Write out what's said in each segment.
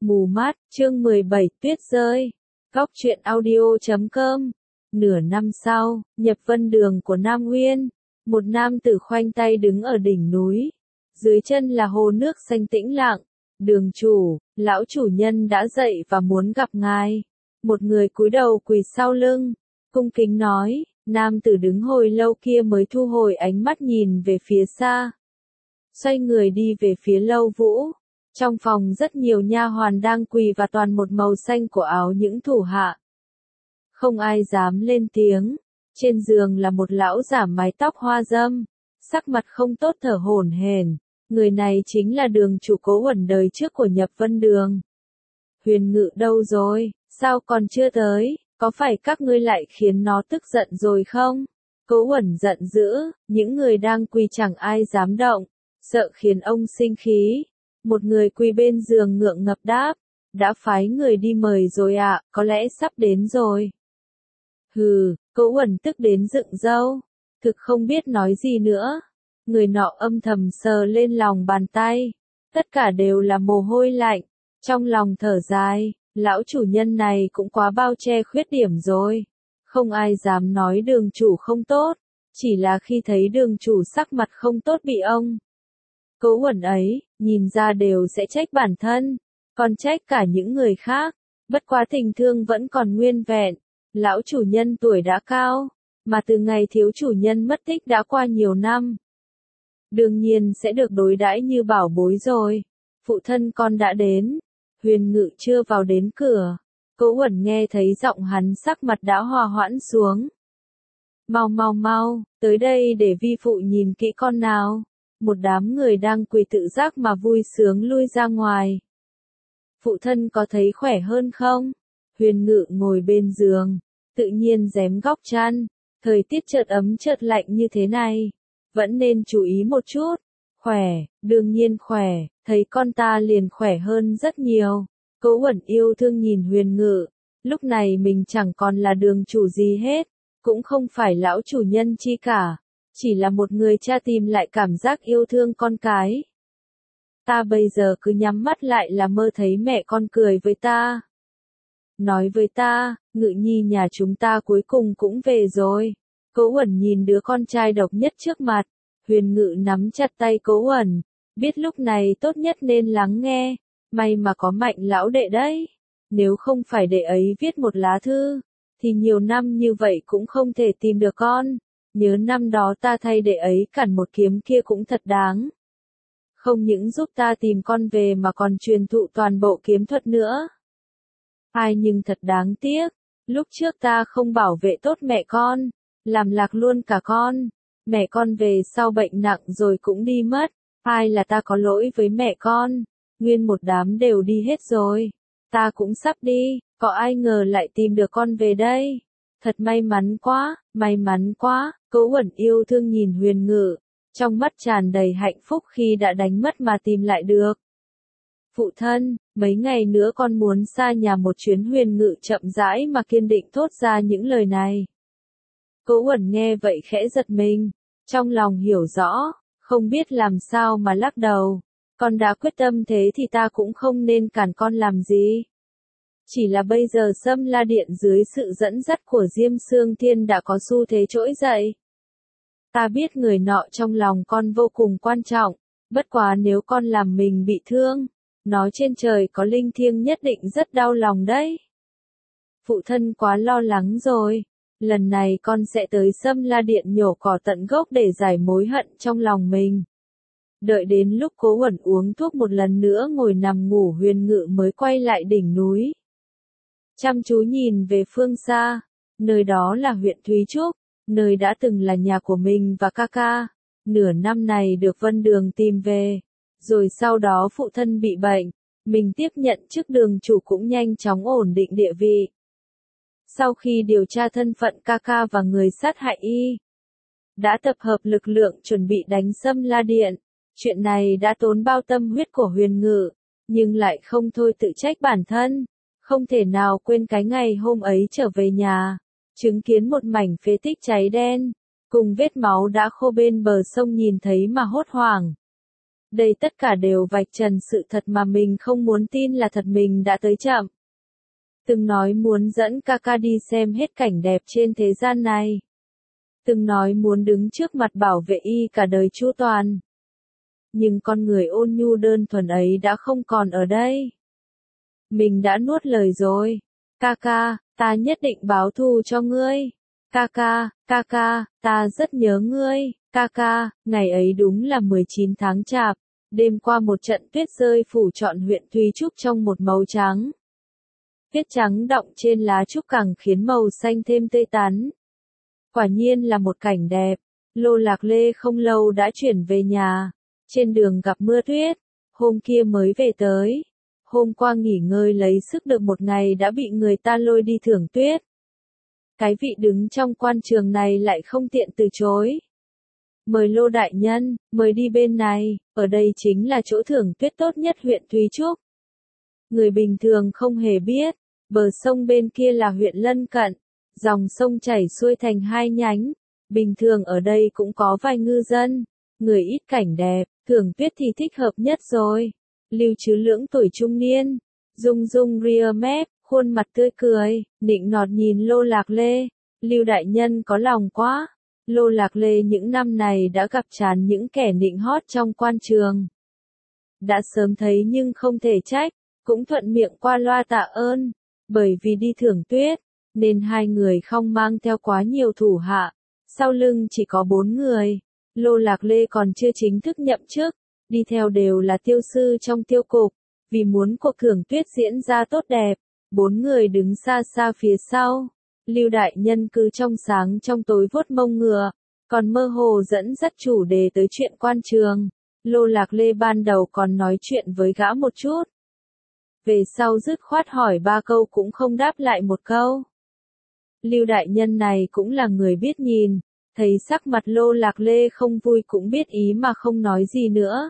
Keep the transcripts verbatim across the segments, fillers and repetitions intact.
Mù mắt, chương mười bảy, tuyết rơi. Góc truyện audio chấm com. Nửa năm sau, nhập vân đường của Nam Nguyên. Một nam tử khoanh tay đứng ở đỉnh núi. Dưới chân là hồ nước xanh tĩnh lặng. Đường chủ, lão chủ nhân đã dậy và muốn gặp ngài. Một người cúi đầu quỳ sau lưng. Cung kính nói, nam tử đứng hồi lâu kia mới thu hồi ánh mắt nhìn về phía xa. Xoay người đi về phía Lâu Vũ. Trong phòng rất nhiều nha hoàn đang quỳ và toàn một màu xanh của áo những thủ hạ. Không ai dám lên tiếng. Trên giường là một lão giả mái tóc hoa râm, sắc mặt không tốt thở hổn hển. Người này chính là đường chủ Cố Uẩn đời trước của Nhập Vân Đường. Huyền Ngự đâu rồi, sao còn chưa tới, có phải các ngươi lại khiến nó tức giận rồi không? Cố Uẩn giận dữ, những người đang quỳ chẳng ai dám động, sợ khiến ông sinh khí. Một người quỳ bên giường ngượng ngập đáp, đã phái người đi mời rồi ạ, à, có lẽ sắp đến rồi. Hừ, Cố Uẩn tức đến dựng râu, thực không biết nói gì nữa. Người nọ âm thầm sờ lên lòng bàn tay, tất cả đều là mồ hôi lạnh, trong lòng thở dài, lão chủ nhân này cũng quá bao che khuyết điểm rồi. Không ai dám nói đường chủ không tốt, chỉ là khi thấy đường chủ sắc mặt không tốt bị ông Cố Uẩn ấy, nhìn ra đều sẽ trách bản thân, còn trách cả những người khác. Bất quá tình thương vẫn còn nguyên vẹn, lão chủ nhân tuổi đã cao, mà từ ngày thiếu chủ nhân mất tích đã qua nhiều năm. Đương nhiên sẽ được đối đãi như bảo bối rồi. Phụ thân con đã đến. Huyền Ngự chưa vào đến cửa. Cố Uẩn nghe thấy giọng hắn sắc mặt đã hòa hoãn xuống. Mau mau mau, tới đây để vi phụ nhìn kỹ con nào. Một đám người đang quỳ tự giác mà vui sướng lui ra ngoài. Phụ thân có thấy khỏe hơn không? Huyền Ngự ngồi bên giường, tự nhiên rém góc chăn. Thời tiết chợt ấm chợt lạnh như thế này, vẫn nên chú ý một chút. Khỏe, đương nhiên khỏe, thấy con ta liền khỏe hơn rất nhiều. Cố Uẩn yêu thương nhìn Huyền Ngự, lúc này mình chẳng còn là đường chủ gì hết, cũng không phải lão chủ nhân chi cả, chỉ là một người cha tìm lại cảm giác yêu thương con cái. Ta bây giờ cứ nhắm mắt lại là mơ thấy mẹ con cười với ta. Nói với ta, Ngự nhi nhà chúng ta cuối cùng cũng về rồi. Cố Uẩn nhìn đứa con trai độc nhất trước mặt. Huyền Ngự nắm chặt tay Cố Uẩn, biết lúc này tốt nhất nên lắng nghe. May mà có Mạnh lão đệ đấy. Nếu không phải đệ ấy viết một lá thư, thì nhiều năm như vậy cũng không thể tìm được con. Nhớ năm đó ta thay đệ ấy cản một kiếm kia cũng thật đáng. Không những giúp ta tìm con về mà còn truyền thụ toàn bộ kiếm thuật nữa. Ai nhưng thật đáng tiếc, lúc trước ta không bảo vệ tốt mẹ con, làm lạc luôn cả con. Mẹ con về sau bệnh nặng rồi cũng đi mất. Ai là ta có lỗi với mẹ con? Nguyên một đám đều đi hết rồi. Ta cũng sắp đi, có ai ngờ lại tìm được con về đây. Thật may mắn quá, may mắn quá. Cố Uẩn yêu thương nhìn Huyền Ngự, trong mắt tràn đầy hạnh phúc khi đã đánh mất mà tìm lại được. Phụ thân, mấy ngày nữa con muốn xa nhà một chuyến. Huyền Ngự chậm rãi mà kiên định thốt ra những lời này. Cố Uẩn nghe vậy khẽ giật mình, trong lòng hiểu rõ, không biết làm sao mà lắc đầu. Con đã quyết tâm thế thì ta cũng không nên cản con làm gì. Chỉ là bây giờ Sâm La Điện dưới sự dẫn dắt của Diêm Xương Thiên đã có xu thế trỗi dậy. Ta biết người nọ trong lòng con vô cùng quan trọng, bất quá nếu con làm mình bị thương, nói trên trời có linh thiêng nhất định rất đau lòng đấy. Phụ thân quá lo lắng rồi, lần này con sẽ tới Sâm La Điện nhổ cỏ tận gốc để giải mối hận trong lòng mình. Đợi đến lúc Cố Uẩn uống thuốc một lần nữa ngồi nằm ngủ, Huyền Ngự mới quay lại đỉnh núi. Chăm chú nhìn về phương xa, nơi đó là huyện Thúy Trúc, nơi đã từng là nhà của mình và ca ca. Nửa năm này được Vân Đường tìm về, rồi sau đó phụ thân bị bệnh, mình tiếp nhận chức đường chủ cũng nhanh chóng ổn định địa vị. Sau khi điều tra thân phận ca ca và người sát hại y, đã tập hợp lực lượng chuẩn bị đánh Sâm La Điện. Chuyện này đã tốn bao tâm huyết của Huyền Ngự, nhưng lại không thôi tự trách bản thân, không thể nào quên cái ngày hôm ấy trở về nhà, chứng kiến một mảnh phế tích cháy đen, cùng vết máu đã khô bên bờ sông nhìn thấy mà hốt hoảng. Đây tất cả đều vạch trần sự thật mà mình không muốn tin là thật, mình đã tới chậm. Từng nói muốn dẫn ca ca đi xem hết cảnh đẹp trên thế gian này. Từng nói muốn đứng trước mặt bảo vệ y cả đời chu toàn. Nhưng con người ôn nhu đơn thuần ấy đã không còn ở đây. Mình đã nuốt lời rồi. Ca ca, ta nhất định báo thù cho ngươi. Ca ca, ca ca, ta rất nhớ ngươi. Ca ca, ngày ấy đúng là mười chín tháng chạp. Đêm qua một trận tuyết rơi phủ trọn huyện Thúy Trúc trong một màu trắng. Tuyết trắng đọng trên lá trúc càng khiến màu xanh thêm tươi tắn. Quả nhiên là một cảnh đẹp. Lô Lạc Lê không lâu đã chuyển về nhà. Trên đường gặp mưa tuyết. Hôm kia mới về tới. Hôm qua nghỉ ngơi lấy sức được một ngày đã bị người ta lôi đi thưởng tuyết. Cái vị đứng trong quan trường này lại không tiện từ chối. Mời Lô đại nhân, mời đi bên này, ở đây chính là chỗ thưởng tuyết tốt nhất huyện Thúy Trúc. Người bình thường không hề biết, bờ sông bên kia là huyện lân cận, dòng sông chảy xuôi thành hai nhánh, bình thường ở đây cũng có vài ngư dân, người ít cảnh đẹp, thưởng tuyết thì thích hợp nhất rồi. Lưu Trứ Lưỡng tuổi trung niên, rung rung ria mép, khuôn mặt tươi cười, nịnh nọt nhìn Lô Lạc Lê, Lưu đại nhân có lòng quá. Lô Lạc Lê những năm này đã gặp chán những kẻ nịnh hót trong quan trường. Đã sớm thấy nhưng không thể trách, cũng thuận miệng qua loa tạ ơn, bởi vì đi thưởng tuyết, nên hai người không mang theo quá nhiều thủ hạ, sau lưng chỉ có bốn người. Lô Lạc Lê còn chưa chính thức nhậm chức, đi theo đều là tiêu sư trong tiêu cục, vì muốn cuộc thưởng tuyết diễn ra tốt đẹp, bốn người đứng xa xa phía sau. Lưu đại nhân cứ trong sáng trong tối vuốt mông ngựa, còn mơ hồ dẫn dắt chủ đề tới chuyện quan trường. Lô Lạc Lê ban đầu còn nói chuyện với gã một chút. Về sau dứt khoát hỏi ba câu cũng không đáp lại một câu. Lưu đại nhân này cũng là người biết nhìn, thấy sắc mặt Lô Lạc Lê không vui cũng biết ý mà không nói gì nữa.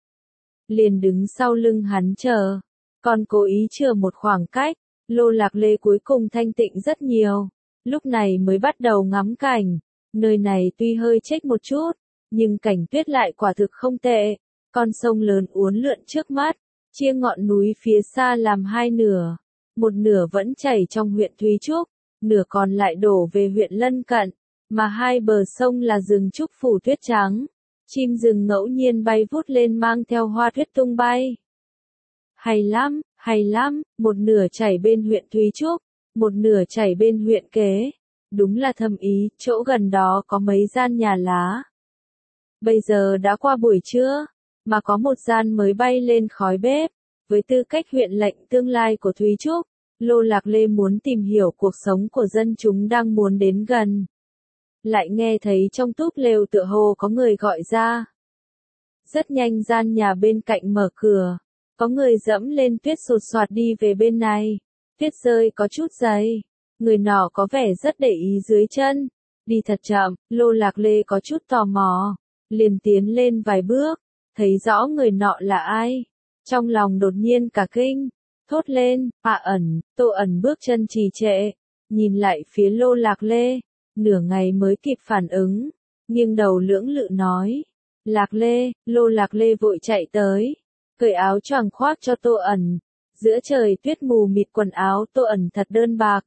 Liền đứng sau lưng hắn chờ, còn cố ý chờ một khoảng cách. Lô Lạc Lê cuối cùng thanh tịnh rất nhiều, lúc này mới bắt đầu ngắm cảnh, nơi này tuy hơi chếch một chút, nhưng cảnh tuyết lại quả thực không tệ, con sông lớn uốn lượn trước mắt, chia ngọn núi phía xa làm hai nửa, một nửa vẫn chảy trong huyện Thúy Trúc, nửa còn lại đổ về huyện lân cận, mà hai bờ sông là rừng trúc phủ tuyết trắng, chim rừng ngẫu nhiên bay vút lên mang theo hoa tuyết tung bay. Hay lắm! Hay lắm, một nửa chảy bên huyện Thúy Trúc, một nửa chảy bên huyện kế. Đúng là thâm ý, chỗ gần đó có mấy gian nhà lá. Bây giờ đã qua buổi trưa, mà có một gian mới bay lên khói bếp. Với tư cách huyện lệnh tương lai của Thúy Trúc, Lô Lạc Lê muốn tìm hiểu cuộc sống của dân chúng đang muốn đến gần. Lại nghe thấy trong túp lều tựa hồ có người gọi ra. Rất nhanh gian nhà bên cạnh mở cửa. Có người dẫm lên tuyết sột soạt đi về bên này. Tuyết rơi có chút dày. Người nọ có vẻ rất để ý dưới chân. Đi thật chậm, Lô Lạc Lê có chút tò mò. Liền tiến lên vài bước. Thấy rõ người nọ là ai. Trong lòng đột nhiên cả kinh. Thốt lên, Hạ Ẩn, Tô Ẩn bước chân trì trệ. Nhìn lại phía Lô Lạc Lê. Nửa ngày mới kịp phản ứng. Nghiêng đầu lưỡng lự nói. Lạc Lê, Lô Lạc Lê vội chạy tới. Cởi áo choàng khoác cho Tô Ẩn. Giữa trời tuyết mù mịt quần áo Tô Ẩn thật đơn bạc.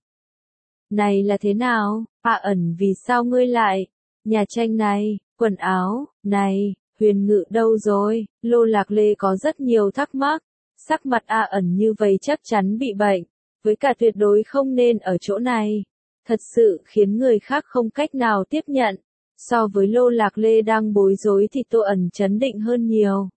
Này là thế nào, Hạ Ẩn vì sao ngươi lại? Nhà tranh này, quần áo, này, Huyền Ngự đâu rồi? Lô Lạc Lê có rất nhiều thắc mắc. Sắc mặt Hạ Ẩn như vậy chắc chắn bị bệnh. Với cả tuyệt đối không nên ở chỗ này. Thật sự khiến người khác không cách nào tiếp nhận. So với Lô Lạc Lê đang bối rối thì Tô Ẩn trấn định hơn nhiều.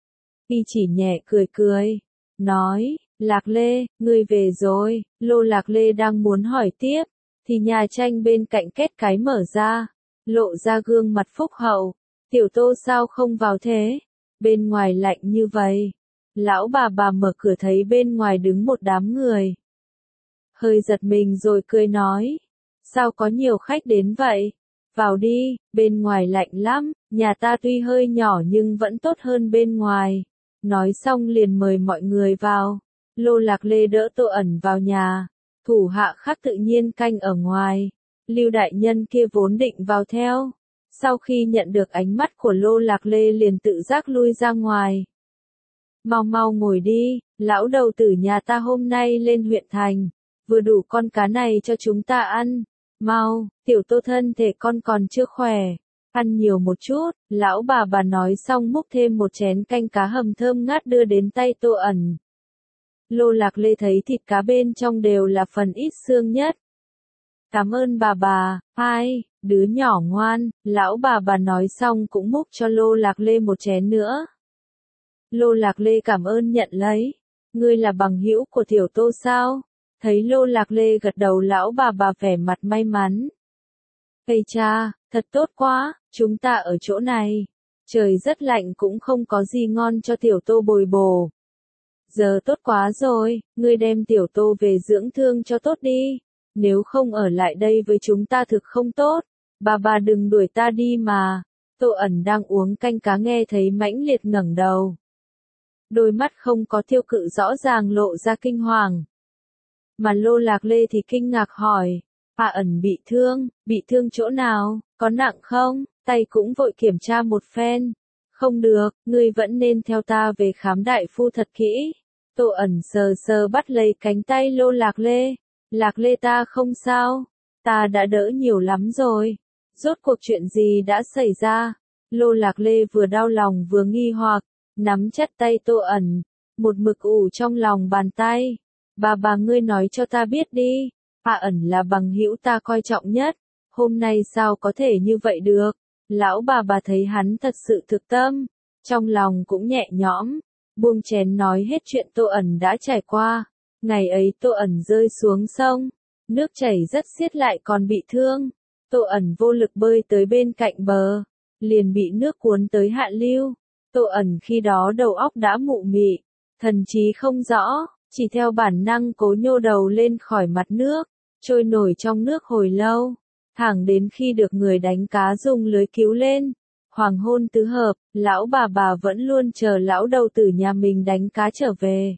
Y chỉ nhẹ cười cười, nói, Lạc Lê, ngươi về rồi. Lô Lạc Lê đang muốn hỏi tiếp, thì nhà tranh bên cạnh két cái mở ra, lộ ra gương mặt phúc hậu. Tiểu Tô sao không vào thế? Bên ngoài lạnh như vậy. Lão bà bà mở cửa thấy bên ngoài đứng một đám người. Hơi giật mình rồi cười nói, sao có nhiều khách đến vậy? Vào đi, bên ngoài lạnh lắm, nhà ta tuy hơi nhỏ nhưng vẫn tốt hơn bên ngoài. Nói xong liền mời mọi người vào. Lô Lạc Lê đỡ Tô Ẩn vào nhà. Thủ hạ khác tự nhiên canh ở ngoài. Lưu đại nhân kia vốn định vào theo. Sau khi nhận được ánh mắt của Lô Lạc Lê liền tự giác lui ra ngoài. Mau mau ngồi đi, lão đầu tử nhà ta hôm nay lên huyện thành, vừa đủ con cá này cho chúng ta ăn. Mau, tiểu Tô thân thể con còn chưa khỏe, ăn nhiều một chút, lão bà bà nói xong múc thêm một chén canh cá hầm thơm ngát đưa đến tay Tô ẩn. Lô Lạc Lê thấy thịt cá bên trong đều là phần ít xương nhất. Cảm ơn bà bà, ai, đứa nhỏ ngoan, lão bà bà nói xong cũng múc cho Lô Lạc Lê một chén nữa. Lô Lạc Lê cảm ơn nhận lấy, ngươi là bằng hữu của tiểu Tô sao? Thấy Lô Lạc Lê gật đầu lão bà bà vẻ mặt may mắn. Ây cha, thật tốt quá, chúng ta ở chỗ này. Trời rất lạnh cũng không có gì ngon cho tiểu Tô bồi bổ. Giờ tốt quá rồi, ngươi đem tiểu Tô về dưỡng thương cho tốt đi. Nếu không ở lại đây với chúng ta thực không tốt. Bà bà đừng đuổi ta đi mà. Tô ẩn đang uống canh cá nghe thấy mãnh liệt ngẩng đầu. Đôi mắt không có tiêu cự rõ ràng lộ ra kinh hoàng. Mà Lô Lạc Lê thì kinh ngạc hỏi, à ẩn bị thương, bị thương chỗ nào, có nặng không, tay cũng vội kiểm tra một phen. Không được, ngươi vẫn nên theo ta về khám đại phu thật kỹ. Tô ẩn sờ sờ bắt lấy cánh tay Lô Lạc Lê. Lạc Lê ta không sao, ta đã đỡ nhiều lắm rồi. Rốt cuộc chuyện gì đã xảy ra? Lô Lạc Lê vừa đau lòng vừa nghi hoặc, nắm chặt tay Tô ẩn, một mực ủ trong lòng bàn tay. Bà bà ngươi nói cho ta biết đi, à ẩn là bằng hữu ta coi trọng nhất, hôm nay sao có thể như vậy được? Lão bà bà thấy hắn thật sự thực tâm, trong lòng cũng nhẹ nhõm, buông chén nói hết chuyện Tô ẩn đã trải qua. Ngày ấy Tô ẩn rơi xuống sông, nước chảy rất xiết lại còn bị thương. Tô ẩn vô lực bơi tới bên cạnh bờ, liền bị nước cuốn tới hạ lưu. Tô ẩn khi đó đầu óc đã mụ mị, thần trí không rõ, chỉ theo bản năng cố nhô đầu lên khỏi mặt nước, trôi nổi trong nước hồi lâu, thẳng đến khi được người đánh cá dùng lưới cứu lên. Hoàng hôn tứ hợp, lão bà bà vẫn luôn chờ lão đầu tử nhà mình đánh cá trở về.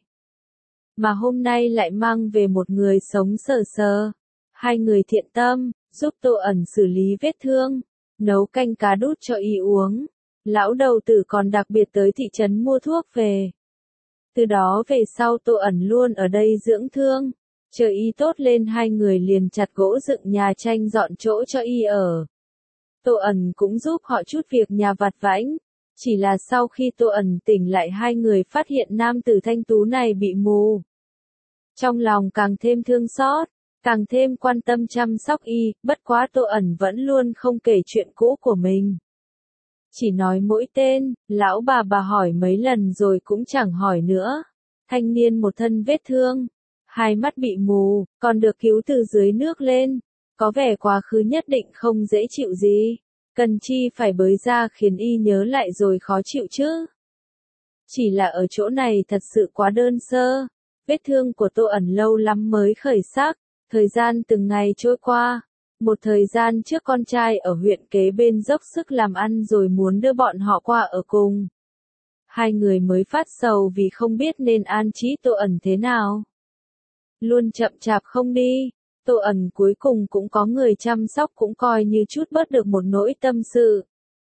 Mà hôm nay lại mang về một người sống sờ sờ. Hai người thiện tâm, giúp Tô ẩn xử lý vết thương, nấu canh cá đút cho y uống. Lão đầu tử còn đặc biệt tới thị trấn mua thuốc về. Từ đó về sau Tô ẩn luôn ở đây dưỡng thương. Chờ y tốt lên hai người liền chặt gỗ dựng nhà tranh dọn chỗ cho y ở. Tô ẩn cũng giúp họ chút việc nhà vặt vãnh. Chỉ là sau khi Tô ẩn tỉnh lại hai người phát hiện nam tử thanh tú này bị mù. Trong lòng càng thêm thương xót, càng thêm quan tâm chăm sóc y, bất quá Tô ẩn vẫn luôn không kể chuyện cũ của mình. Chỉ nói mỗi tên, lão bà bà hỏi mấy lần rồi cũng chẳng hỏi nữa. Thanh niên một thân vết thương, hai mắt bị mù, còn được cứu từ dưới nước lên. Có vẻ quá khứ nhất định không dễ chịu gì. Cần chi phải bới ra khiến y nhớ lại rồi khó chịu chứ. Chỉ là ở chỗ này thật sự quá đơn sơ. Vết thương của Tô ẩn lâu lắm mới khởi sắc. Thời gian từng ngày trôi qua. Một thời gian trước con trai ở huyện kế bên dốc sức làm ăn rồi muốn đưa bọn họ qua ở cùng. Hai người mới phát sầu vì không biết nên an trí Tô ẩn thế nào. Luôn chậm chạp không đi. Tô ẩn cuối cùng cũng có người chăm sóc cũng coi như chút bớt được một nỗi tâm sự.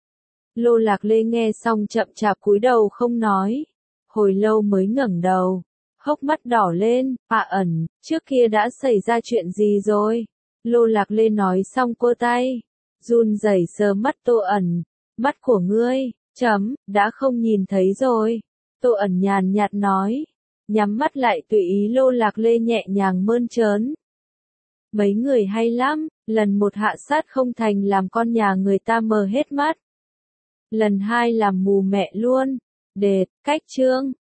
Lô Lạc Lê nghe xong chậm chạp cúi đầu không nói. Hồi lâu mới ngẩng đầu. Hốc mắt đỏ lên, à ẩn, trước kia đã xảy ra chuyện gì rồi? Lô Lạc Lê nói xong cô tay, run rẩy sờ mắt Tô ẩn, mắt của ngươi, chấm, đã không nhìn thấy rồi. Tô ẩn nhàn nhạt nói, nhắm mắt lại tùy ý Lô Lạc Lê nhẹ nhàng mơn trớn. Mấy người hay lắm, lần một hạ sát không thành làm con nhà người ta mờ hết mắt. Lần hai làm mù mẹ luôn, đệt, cách chương.